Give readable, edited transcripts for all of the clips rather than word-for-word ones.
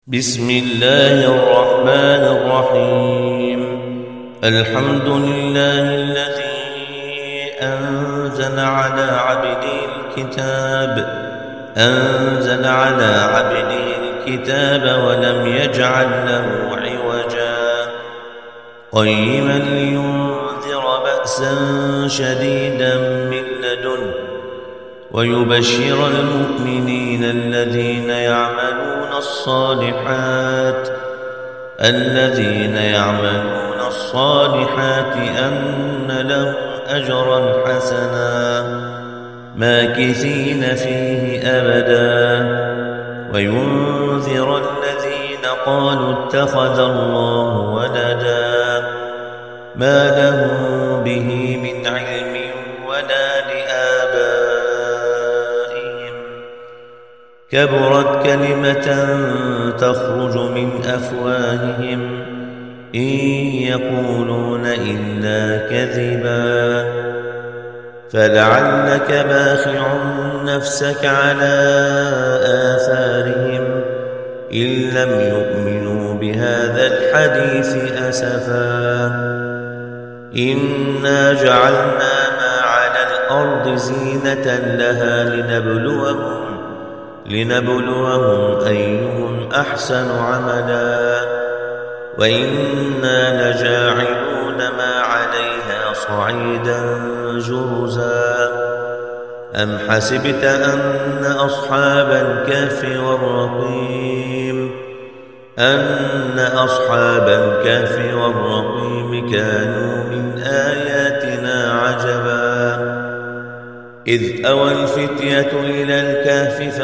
بسم الله الرحمن الرحيم. الحمد لله الذي أنزل على عبده الكتاب ولم يجعل له عوجا قيما لينذر بأسا شديدا من لدنه ويبشر المؤمنين الذين يعملون الصالحات أن لهم أجرا حسنا ماكثين فيه أبدا وينذر الذين قالوا اتخذ الله ولدا ما لهم به من علم ولا لآبائهم كبرت كلمة تخرج من أفواههم إن يقولون إلا كذبا فلعلك باخع نفسك على آثارهم إن لم يؤمنوا بهذا الحديث أسفا إنا جعلنا ما على الأرض زينة لها لنبلوهم أيهم أحسن عملا وإنا لجاعلون ما عليها صعيدا جرزا أم حسبت أن أصحاب الكهف والرقيم كانوا من آياتنا عجبا إذ أوى الفتية إلى الكهف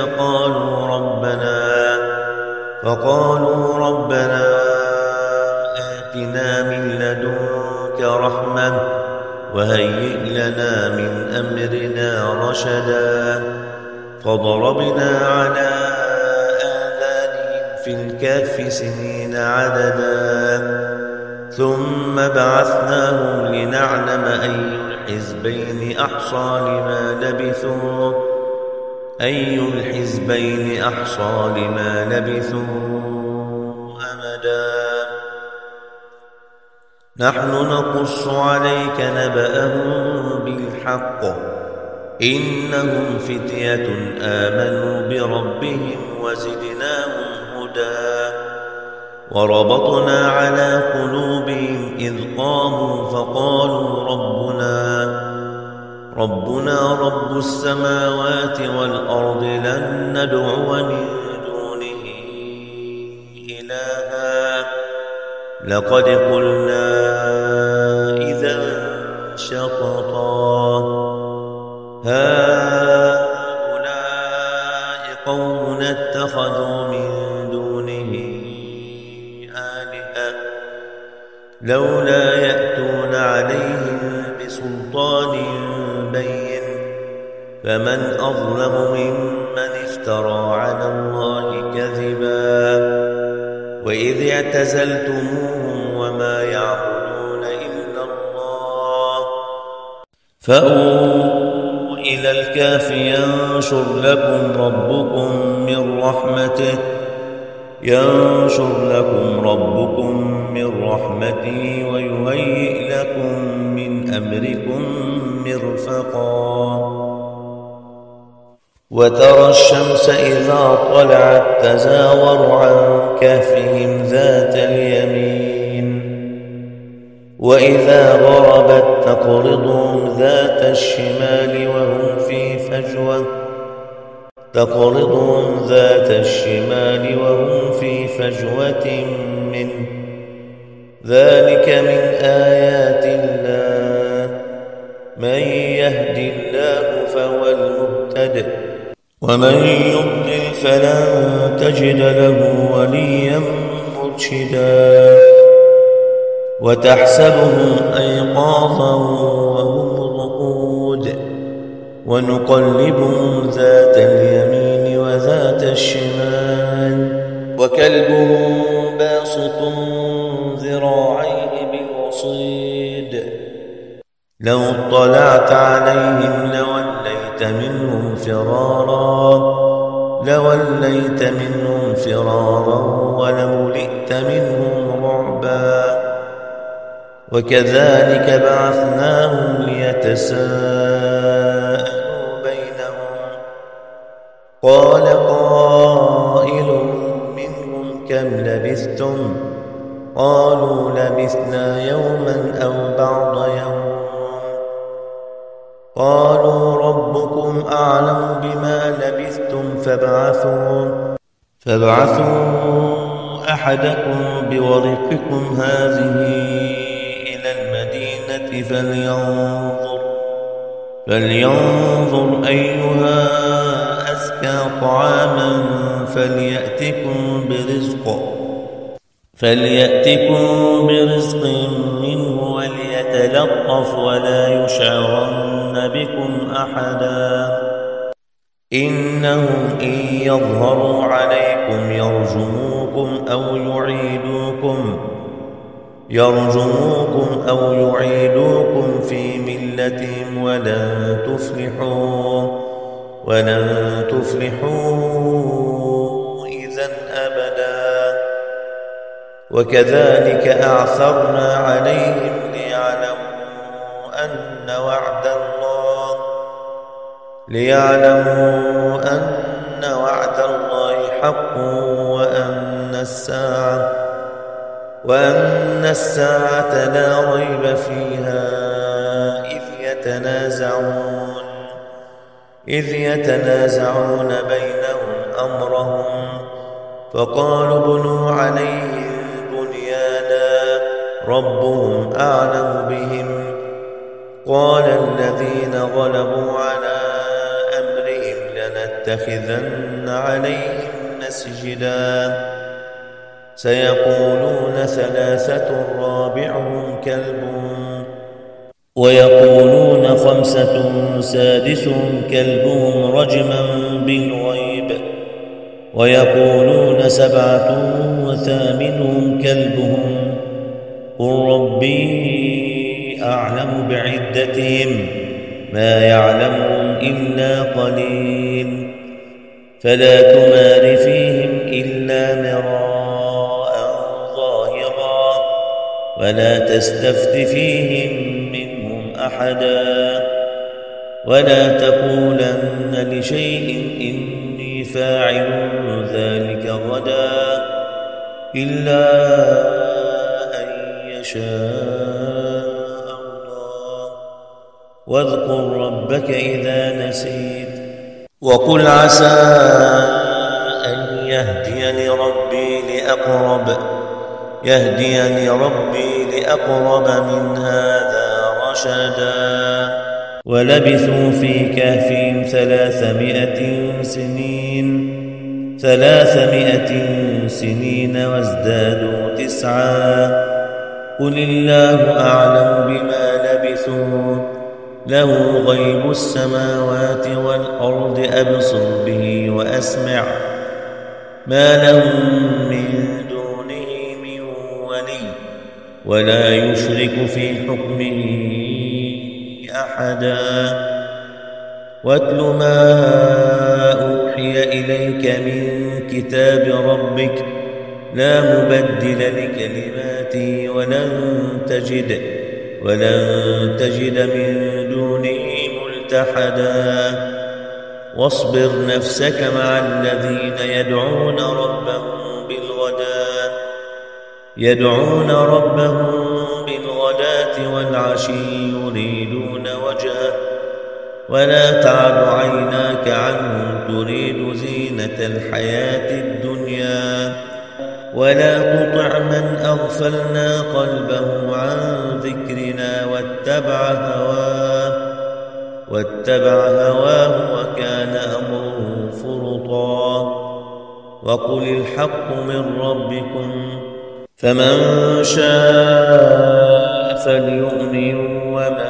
فقالوا ربنا آتنا من لدنك رحمة وهيئ لنا من أمرنا رشدا فضربنا على آذانهم في الكهف سنين عددا ثم بعثناهم لنعلم أي الحزبين أحصى لما لبثوا أمدا نحن نقص عليك نبأهم بالحق إنهم فتية آمنوا بربهم وزدناهم هدى وربطنا على قلوبهم إذ قاموا فقالوا ربنا رب السماوات والأرض لن ندعو من دونه إلها لقد قلنا إذا شططا هؤلاء قوم اتخذوا من دونه آلهة لولا يأتون عليهم بسلطان بين فمن أظلم ممن افترى على الله كذبا وإذ اعتزلتموهم وما يعبدون إلا الله فأووا إلى الكهف ينشر لكم ربكم من رحمته ويهيئ لكم من أمركم مرفقا وترى الشمس إذا طلعت تزاور عن كهفهم ذات اليمين وإذا غربت تقرضهم ذات الشمال وهم في فجوة منه ذلك من آيات الله من يهد الله فهو المهتد ومن يضلل فلن تجد له وليا مرشدا وتحسبهم أيقاظا وهم رقود ونقلبهم ذات اليمين وذات الشمال وكلبهم باسط ذراعيه بالوصيد لو اطلعت عليهم لوليت منهم فرارا وكذلك بعثناهم ليتساءلوا بينهم قال قائل منهم كم لبثتم قالوا لبثنا يوما أو بعض يوم قالوا ربكم أعلم بما لبثتم فابعثوا أحدكم بورقكم هذه إلى المدينة فلينظر أيها أزكى طعاما فليأتكم برزق منه وليتلطف ولا يشعرن بكم أحدا إنهم إن يظهروا عليكم يرجموكم أو يعيدوكم في ملتهم ولن تفلحوا إذا أبدا وكذلك أعثرنا عليهم ليعلموا أن وعد الله حق وأن الساعة لا ريب فيها إذ يتنازعون بينهم أمرهم فقالوا ابنوا عليهم بنيانا ربهم أعلم بهم قال الذين غلبوا على أمرهم لنتخذن عليهم مسجدا سيقولون 3 رابعهم كلبهم ويقولون 5 سادسهم كلبهم رجما بالغيب ويقولون 7 وثامنهم كلبهم قل ربي أعلم بعدتهم ما يعلمهم إلا قليل فلا تمار فيهم إلا مراء ظاهرا ولا تستفت فيهم منهم أحدا ولا تقولن لشيء إني فاعل ذلك غدا إلا أن يشاء الله واذكر ربك إذا نسيت وقل عسى أن يهديني ربي لأقرب من هذا رشدا ولبثوا في كهفهم 300 سنين وازدادوا 9 قل الله أعلم بما لبثوا له غيب السماوات والأرض أبصر به وأسمع ما لهم من دونه من ولي ولا يشرك في حكمه أحدا واتل ما أوحي إليك من كتاب ربك لا مبدل لكلماته ولن تجد من دونه ملتحدا واصبر نفسك مع الذين يدعون ربهم بالغداة والعشي يريدون وجهه ولا تعد عيناك عنهم تريد زينة الحياة الدنيا ولا تطع من أغفلنا قلبه عن ذكرنا واتبع هواه وكان أمره فرطا وقل الحق من ربكم فمن شاء فليؤمن ومن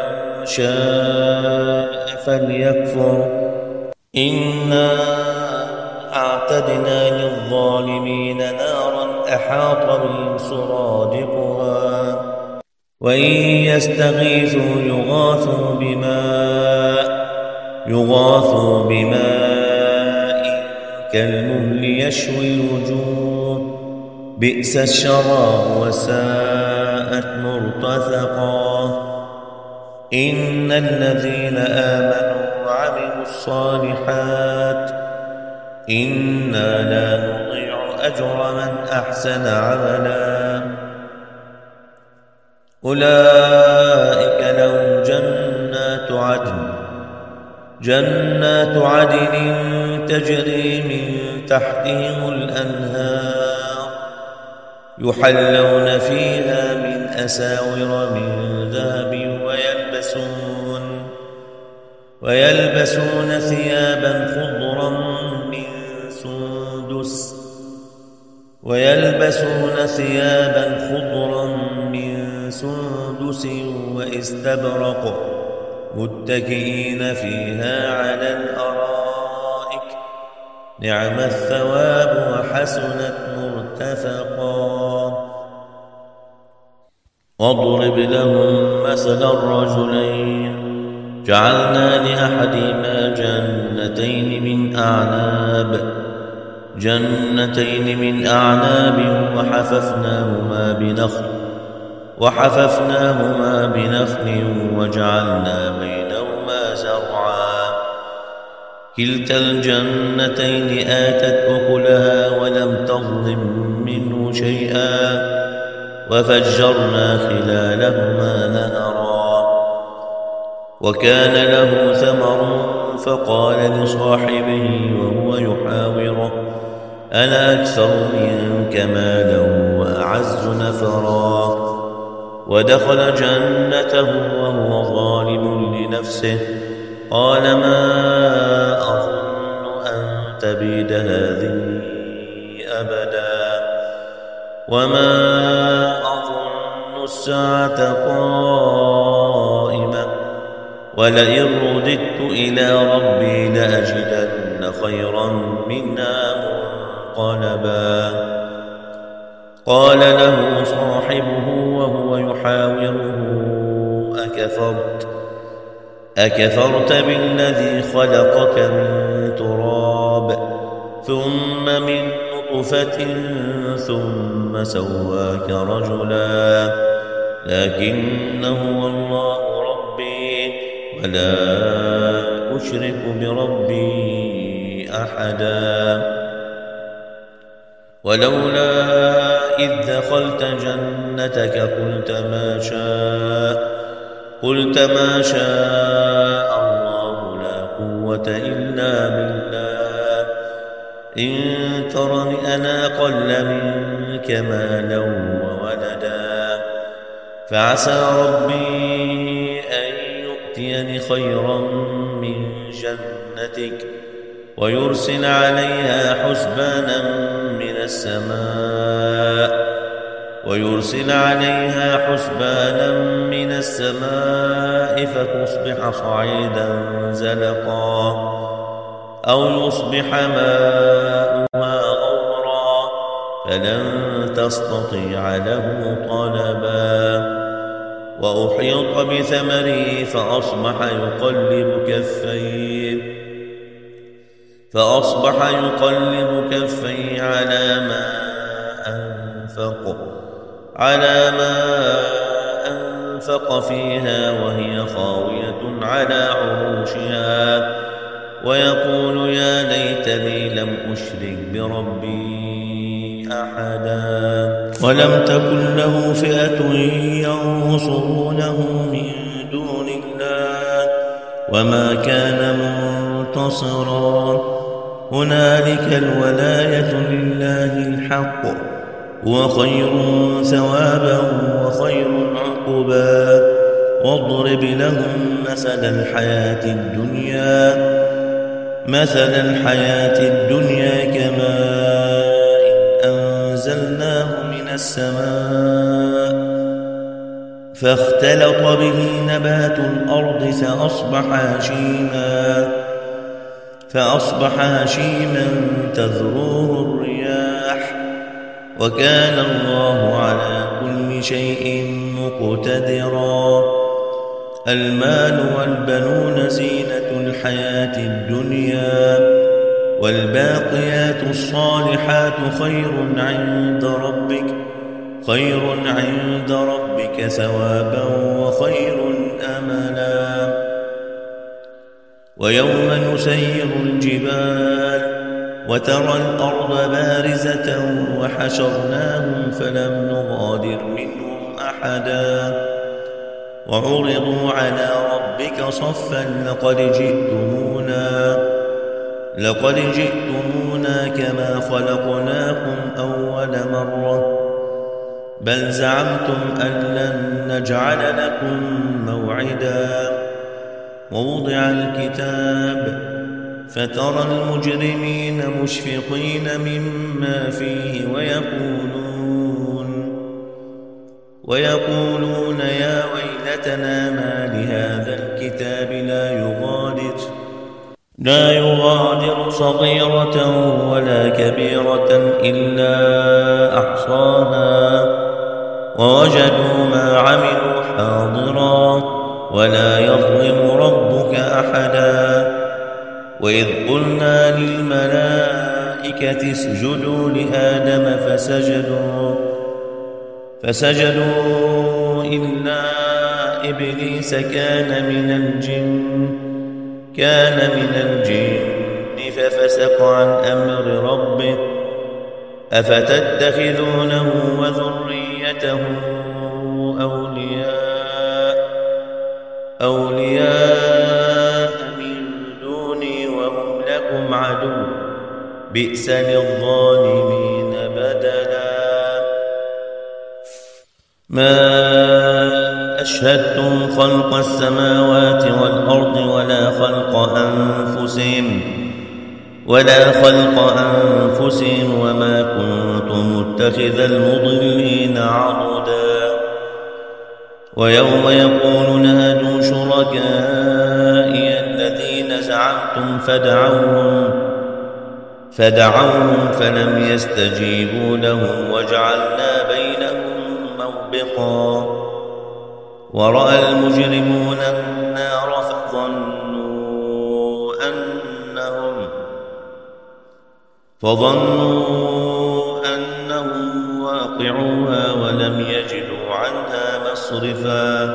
شاء فليكفر إنا أعتدنا للظالمين نارا أحاط بهم سرادقها وإن يستغيثوا يغاثوا بماء كالمهل يشوي الوجوه بئس الشراب وساءت مرتفقا إن الذين آمنوا وعملوا الصالحات إنا لا نضيع أجر من أحسن عملا أولئك لهم جنات عدن تجري من تحتهم الأنهار يحلون فيها من أساور من ذهب ويلبسون ثيابا خضرا من سندس واستبرق متكئين فيها على الأرائك نعم الثواب وحسنت مرتفقا واضرب لهم مثل الرجلين جعلنا لأحدهما جنتين من أعناب وحففناهما بنخل وجعلنا بينهما زرعا كلتا الجنتين آتت أكلها ولم تظلم منه شيئا وفجرنا خلالهما نهرا وكان له ثمر فقال لصاحبه وهو يحاوره أنا أكثر منك مالا وأعز نفرا ودخل جنته وهو ظالم لنفسه قال ما أظن أن تبيد هذه أبدا وما أظن الساعة قائمة ولئن رددت إلى ربي لأجدن خيرا منها منقلبا قال له صاحبه وهو يحاوره أكفرت بالذي خلقك من تراب ثم من نطفة ثم سواك رجلا لكن هو الله ربي ولا أشرك بربي أحدا ولولا إذ دخلت جنتك قلت ما شاء الله لا قوة إلا بالله إن ترني أنا أقل منك مالا وولدا فعسى ربي أن يؤتيني خيرا من جنتك ويرسل عليها حسبانا من السماء فتصبح صعيدا زلقا أو يصبح ماؤها غورا فلن تستطيع له طلبا وأحيط بثمره فأصبح يقلب كفيه على ما أنفق فيها وهي خاوية على عروشها ويقول يا ليتني لم أشرك بربي أحدا ولم تكن له فئة ينصرونه من دون الله وما كان منتصرا هنالك الولاية لله الحق هو خير ثوابا وخير عقبا واضرب لهم مثل الحياة الدنيا كماء أنزلناه من السماء فاختلط به نبات الأرض فأصبح هشيما تذروه الرياح وكان الله على كل شيء مقتدرا المال والبنون زينة الحياة الدنيا والباقيات الصالحات خير عند ربك ثوابا وخير أملا. ويوم نسير الجبال وترى الأرض بارزة وحشرناهم فلم نغادر منهم أحدا وعرضوا على ربك صفا لقد جئتمونا كما خلقناكم أول مرة بل زعمتم أن لن نجعل لكم موعدا. ووضع الكتاب فترى المجرمين مشفقين مما فيه ويقولون يا ويلتنا ما لهذا الكتاب لا يغادر صغيرة ولا كبيرة إلا أحصاها ووجدوا ما عملوا حاضرا ولا يظلم ربك أحدا. وإذ قلنا للملائكة اسجدوا لآدم فسجدوا إلا إبليس كان من الجن ففسق عن أمر ربه أفتتخذونه وذريته أولياء من دوني وهم لكم عدو بئس للظالمين بدلا. ما أشهدتم خلق السماوات والأرض ولا خلق أنفسهم وما كنت متخذ المضلين عضدا. ويوم يقول نادوا شركائي الذين زعمتم فدعوهم فلم يستجيبوا لهم وجعلنا بينهم موبقا. ورأى المجرمون النار فظنوا أنهم واقعوها ولم يجدوا عنها مصرفا.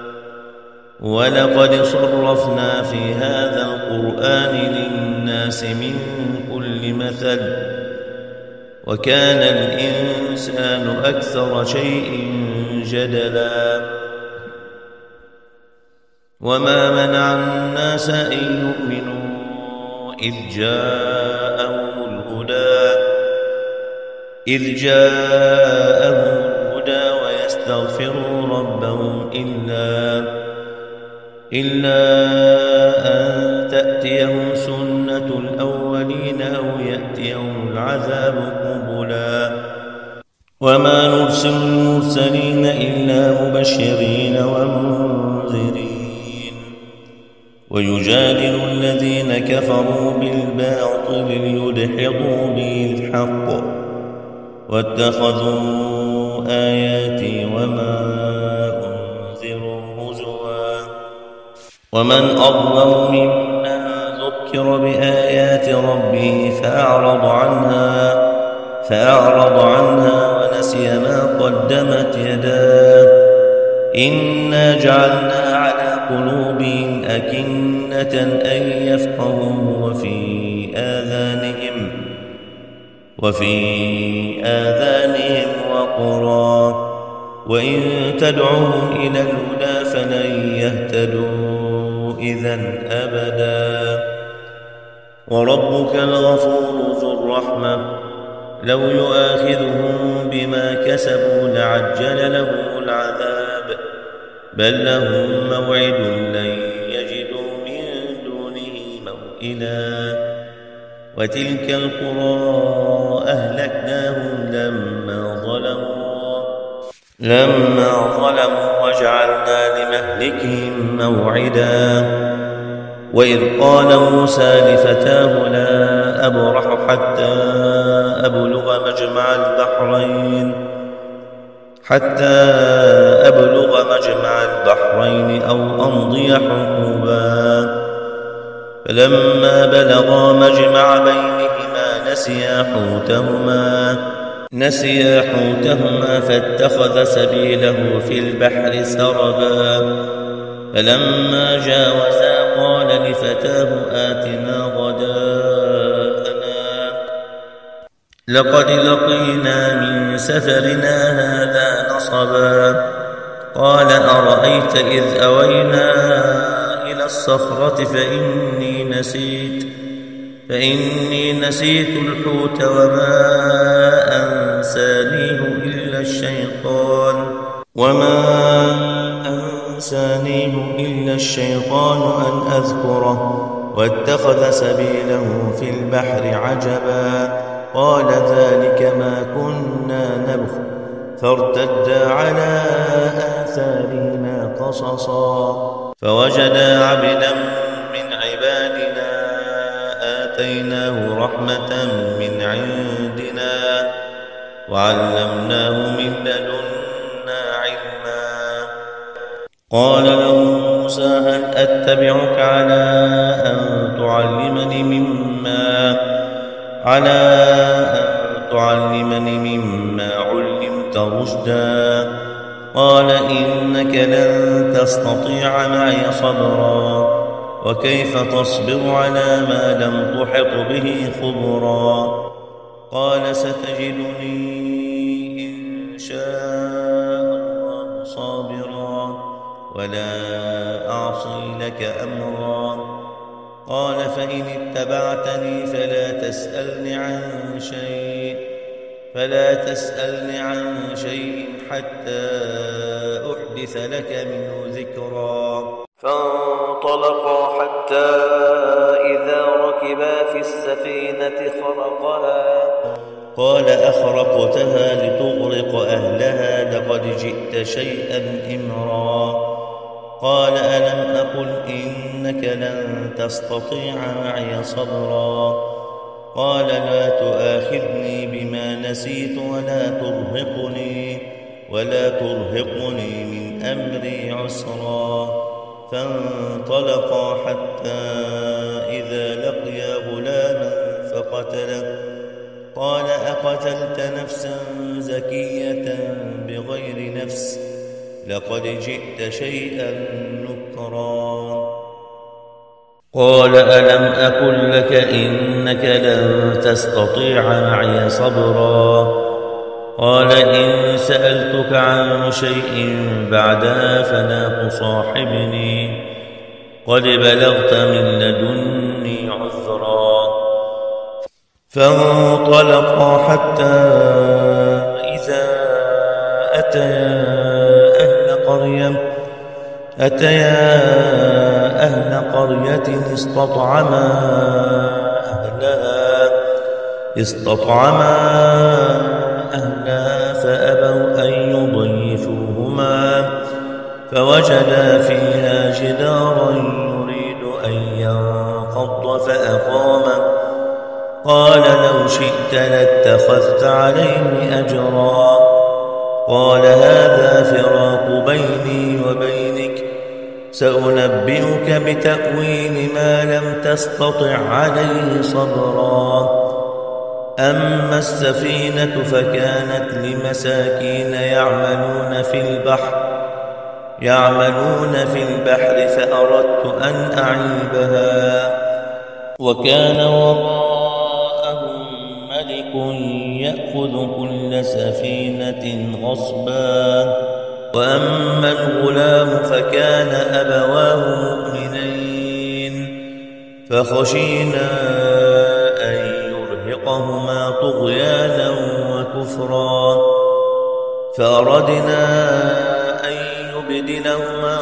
ولقد صرفنا في هذا القرآن للناس من كل مثل وكان الإنسان أكثر شيء جدلا. وما منع الناس أن يؤمنوا إذ جاءهم الهدى ويستغفروا ربهم إلا أن تأتيهم سنة الأولين أو يأتيهم العذاب قبلا. وما نرسل المرسلين إلا مبشرين ومنذرين ويجادل الذين كفروا بالباطل ليدحضوا به الحق واتخذوا آياتي وما أنذروا هزوا. ومن أظلم ممن ذكر بآيات ربه فأعرض عنها ونسي ما قدمت يداه. إنا جعلنا على قلوبهم أكنة أن يفقهوا وفي آذانهم وقرا وإن تدعوهم إلى الهدى فلن يهتدوا إذن أبدا. وربك الغفور ذو الرحمة لو يؤاخذهم بما كسبوا لعجل لهم العذاب بل لهم موعد لن يجدوا من دونه موئلا. وتلك القرى أهلكناهم لما ظلموا وجعلنا لمهلكهم موعدا. وإذ قال موسى لفتاه لا أبرح حتى أبلغ مجمع البحرين أو أمضي حقبا. فلما بلغا مجمع بينهما نسيا حوتهما فاتخذ سبيله في البحر سربا فلما جاوزا قال لفتاه آتنا غداءنا لقد لقينا من سفرنا هذا نصبا قال أرأيت إذ أوينا إلى الصخرة فإني نسيت الحوت وما أنسانيه إلا الشيطان أن أذكره واتخذ سبيله في البحر عجبا قال ذلك ما كنا نبغ فارتدا على آثارهما قصصا فوجدا عبدا من عبادنا آتيناه رحمة من عندنا وعلمناه من لدنا علما قال له موسى هل أتبعك على أن تعلمني مما علمت رشدا قال إنك لن تستطيع معي صبرا وكيف تصبر على ما لم تحط به خبرا قال ستجدني إن شاء الله صابرا ولا أعصي لك أمرا قال فإن اتبعتني فلا تسألني عن شيء حتى أحدث لك منه ذكرا فانطلقا حتى إذا ركبا في السفينة خرقها قال أخرقتها لتغرق أهلها لقد جئت شيئا إمرا قال ألم أقل إنك لن تستطيع معي صبرا قال لا تؤاخذني بما نسيت ولا ترهقني من أمري عسرا فانطلقا حتى إذا لقيا غلاما فقتله قال أقتلت نفسا زكية بغير نفس لقد جئت شيئا نكرا قال ألم أقل لك إنك لن تستطيع معي صبرا قال إن سألتك عن شيء بعدها فلا تصاحبني قد بلغت من لدني عذرا فانطلقا حتى إذا أتيا أهل قرية استطعما أهلها فأبوا أن يضيفوهما فوجدا فيها جدارا يريد أن ينقض فأقامه قال لو شئت لاتخذت عليه أجرا قال هذا فراق بيني وبينك سأنبئك بتأويل ما لم تستطع عليه صبرا أما السفينة فكانت لمساكين يعملون في البحر فأردت أن أعيبها وكان وراءهم ملك يأخذ كل سفينة غصبا وأما الغلام فكان أبواه مؤمنين فخشينا أن يرهقهما طغيانا وكفرا فأردنا أن يبدلهما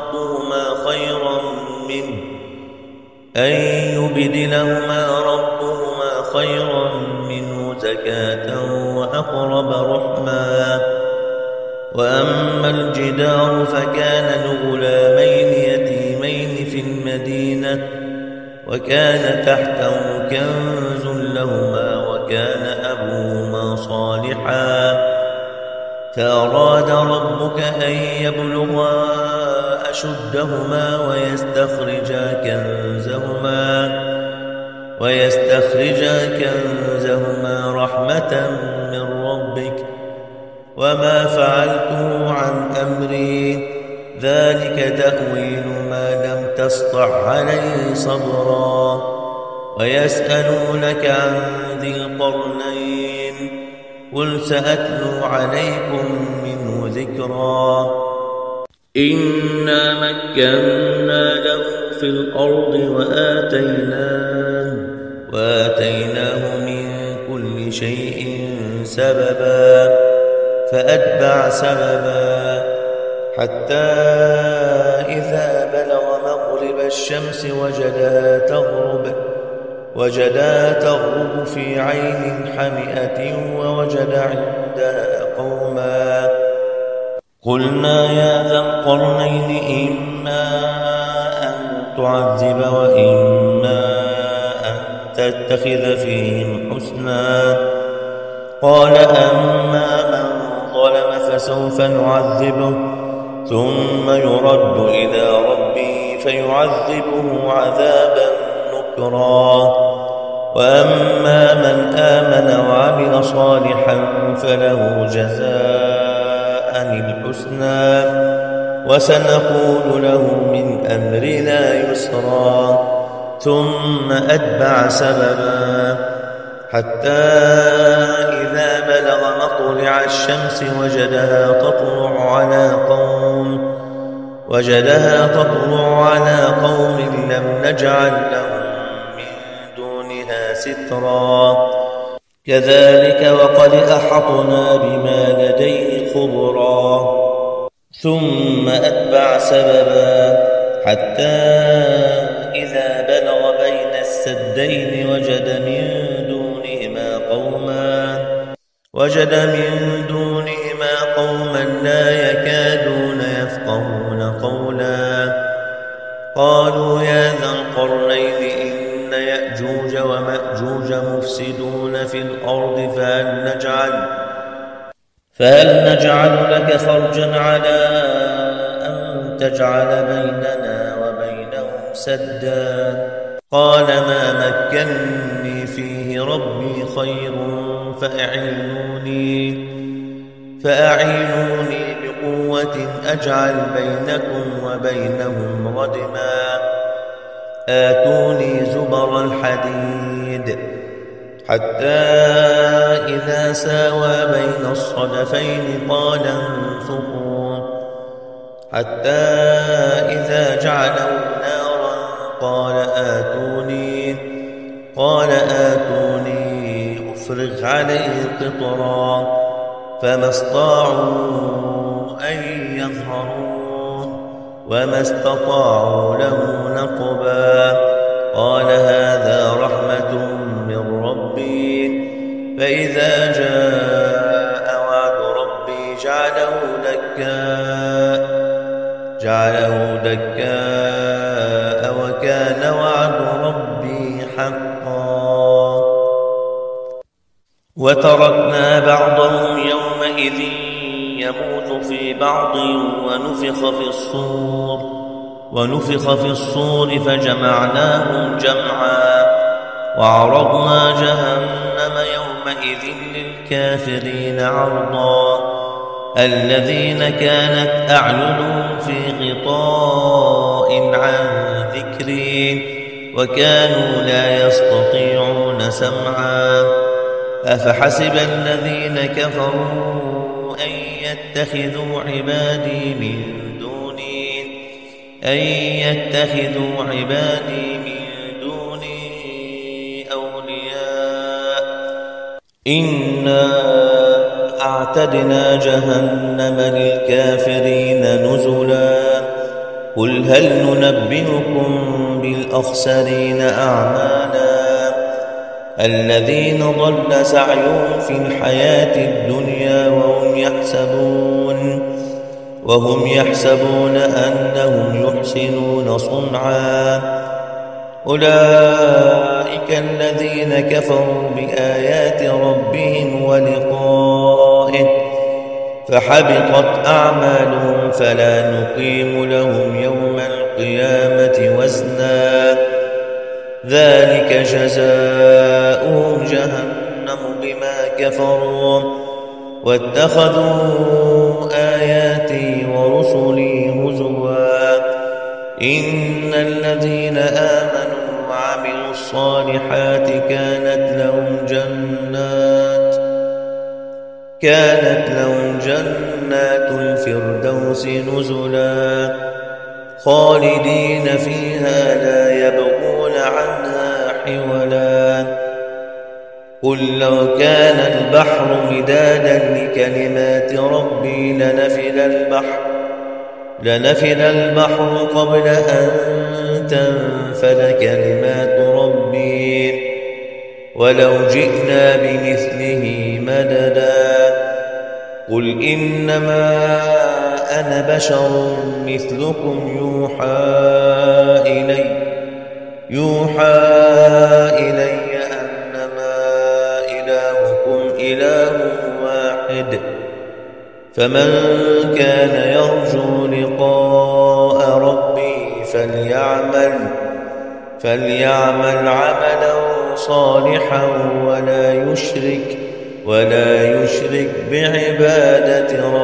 ربهما خيرا منه زكاة وأقرب رحما وأما الجدار فكان لغلامين يتيمين في المدينة وكان تحته كنز لهما وكان أبوهما صالحا فأراد ربك أن يبلغا أشدهما ويستخرجا ويستخرجا كنزهما رحمة من ربك وما فعلته عن أمري ذلك تأويل ما لم تسطع عليه صبرا ويسألونك عن ذي القرنين قل سأتلو عليكم منه ذكرا إنا مكنا له في الأرض وآتيناه من كل شيء سببا فأتبع سببا حتى إذا بلغ مغرب الشمس وجدها تغرب في عين حمئة ووجد عندها قوما قلنا يا ذا القرنين إما أن تعذب وإما أن تتخذ فيهم حسنا قال أما من ظلم فسوف نعذبه ثم يرد إلى ربه فيعذبه عذابا نكرا وأما من آمن وعمل صالحا فله جزاء الحسنى وسنقول له من أمرنا يسرا ثم أتبع سببا حتى إذا بلغ مطلع الشمس وجدها تطلع على قوم لم نجعل لهم من دونها سترا كذلك وقد أحطنا بما لديه خبرا ثم أتبع سببا حتى إذا بلغ بين السدين وجد من دونهما قوما لا يكادون يفقهون قولا قالوا يا ذا القرنين إن يأجوج ومأجوج مفسدون في الأرض فهل نجعل لك خرجا على أن تجعل بيننا وبينهم سدا قال ما مكنني فيه ربي خير فأعينوني بقوة أجعل بينكم وبينهم ردما آتوني زبر الحديد حتى إذا ساوى بين الصدفين قال انفخوا حتى إذا جعله نارا قال آتوني أفرغ عليه قطرا فما استطاعوا أن يظهروه وما استطاعوا له نقبا قال هذا رحمة من ربي فإذا جاء وعد ربي جعله دكاء وكان وعد ربي حقا وتركنا بعضهم يومئذ يموت في بعض ونفخ في الصور فجمعناهم جمعا وعرضنا جهنم يومئذ للكافرين عرضا الذين كانت أعينهم في غطاء عن ذكري وكانوا لا يستطيعون سمعا أفحسب الذين كفروا أن يتخذوا عبادي من دوني أولياء إنا أعتدنا جهنم للكافرين نزلا قل هل ننبئكم بالأخسرين أعمالا الذين ضل سعيهم في الحياة الدنيا وهم يحسبون أنهم يحسنون صنعا أولئك الذين كفروا بآيات ربهم ولقائه فحبطت أعمالهم فلا نقيم لهم يوم القيامة وزنا ذلك جزاؤهم جهنم بما كفروا واتخذوا آياتي ورسلي هزوا إن الذين آمنوا وعملوا الصالحات كانت لهم جنات الفردوس نزلا خالدين فيها لا يبغون عنها حولا قل لو كان البحر مدادا لكلمات ربي لنفد البحر قبل أن تنفد كلمات ربي ولو جئنا بمثله مددا قل إنما أنا بشر مثلكم يوحى إلي أنما إلهكم إله واحد فمن كان يرجو لقاء ربه فليعمل عملا صالحا ولا يشرك بعبادة ربه